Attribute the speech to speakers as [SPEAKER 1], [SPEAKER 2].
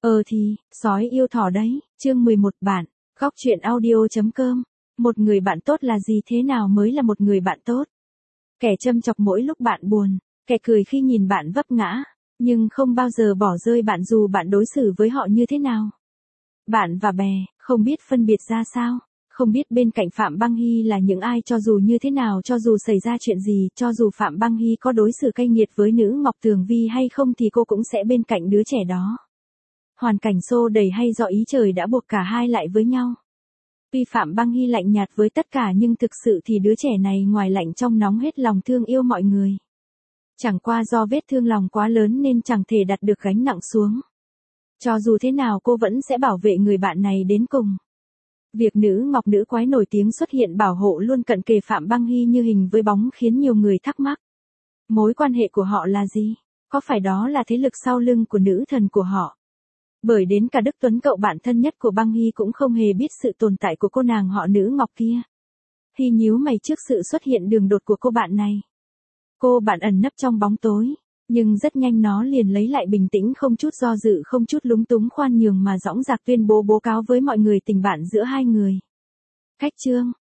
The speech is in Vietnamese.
[SPEAKER 1] Thì, sói yêu thỏ đấy, chương 11 bạn, góc chuyện audio.com. Một người bạn tốt là gì, thế nào mới là một người bạn tốt? Kẻ châm chọc mỗi lúc bạn buồn, kẻ cười khi nhìn bạn vấp ngã, nhưng không bao giờ bỏ rơi bạn dù bạn đối xử với họ như thế nào. Bạn và bè, không biết phân biệt ra sao, không biết bên cạnh Phạm Băng Hy là những ai, cho dù như thế nào, cho dù xảy ra chuyện gì, cho dù Phạm Băng Hy có đối xử cay nghiệt với nữ Ngọc Tường Vi hay không thì cô cũng sẽ bên cạnh đứa trẻ đó. Hoàn cảnh xô đẩy hay do ý trời đã buộc cả hai lại với nhau. Tuy Phạm Băng Hy lạnh nhạt với tất cả nhưng thực sự thì đứa trẻ này ngoài lạnh trong nóng hết lòng thương yêu mọi người. Chẳng qua do vết thương lòng quá lớn nên chẳng thể đặt được gánh nặng xuống. Cho dù thế nào cô vẫn sẽ bảo vệ người bạn này đến cùng. Việc nữ Ngọc nữ quái nổi tiếng xuất hiện bảo hộ luôn cận kề Phạm Băng Hy như hình với bóng khiến nhiều người thắc mắc. Mối quan hệ của họ là gì? Có phải đó là thế lực sau lưng của nữ thần của họ? Bởi đến cả Đức Tuấn, cậu bạn thân nhất của Băng Hy, cũng không hề biết sự tồn tại của cô nàng họ nữ Ngọc kia. Hy nhíu mày trước sự xuất hiện đường đột của cô bạn này. Cô bạn ẩn nấp trong bóng tối, nhưng rất nhanh nó liền lấy lại bình tĩnh, không chút do dự, không chút lúng túng khoan nhường mà dõng dạc tuyên bố báo cáo với mọi người tình bạn giữa hai người. Khách trương,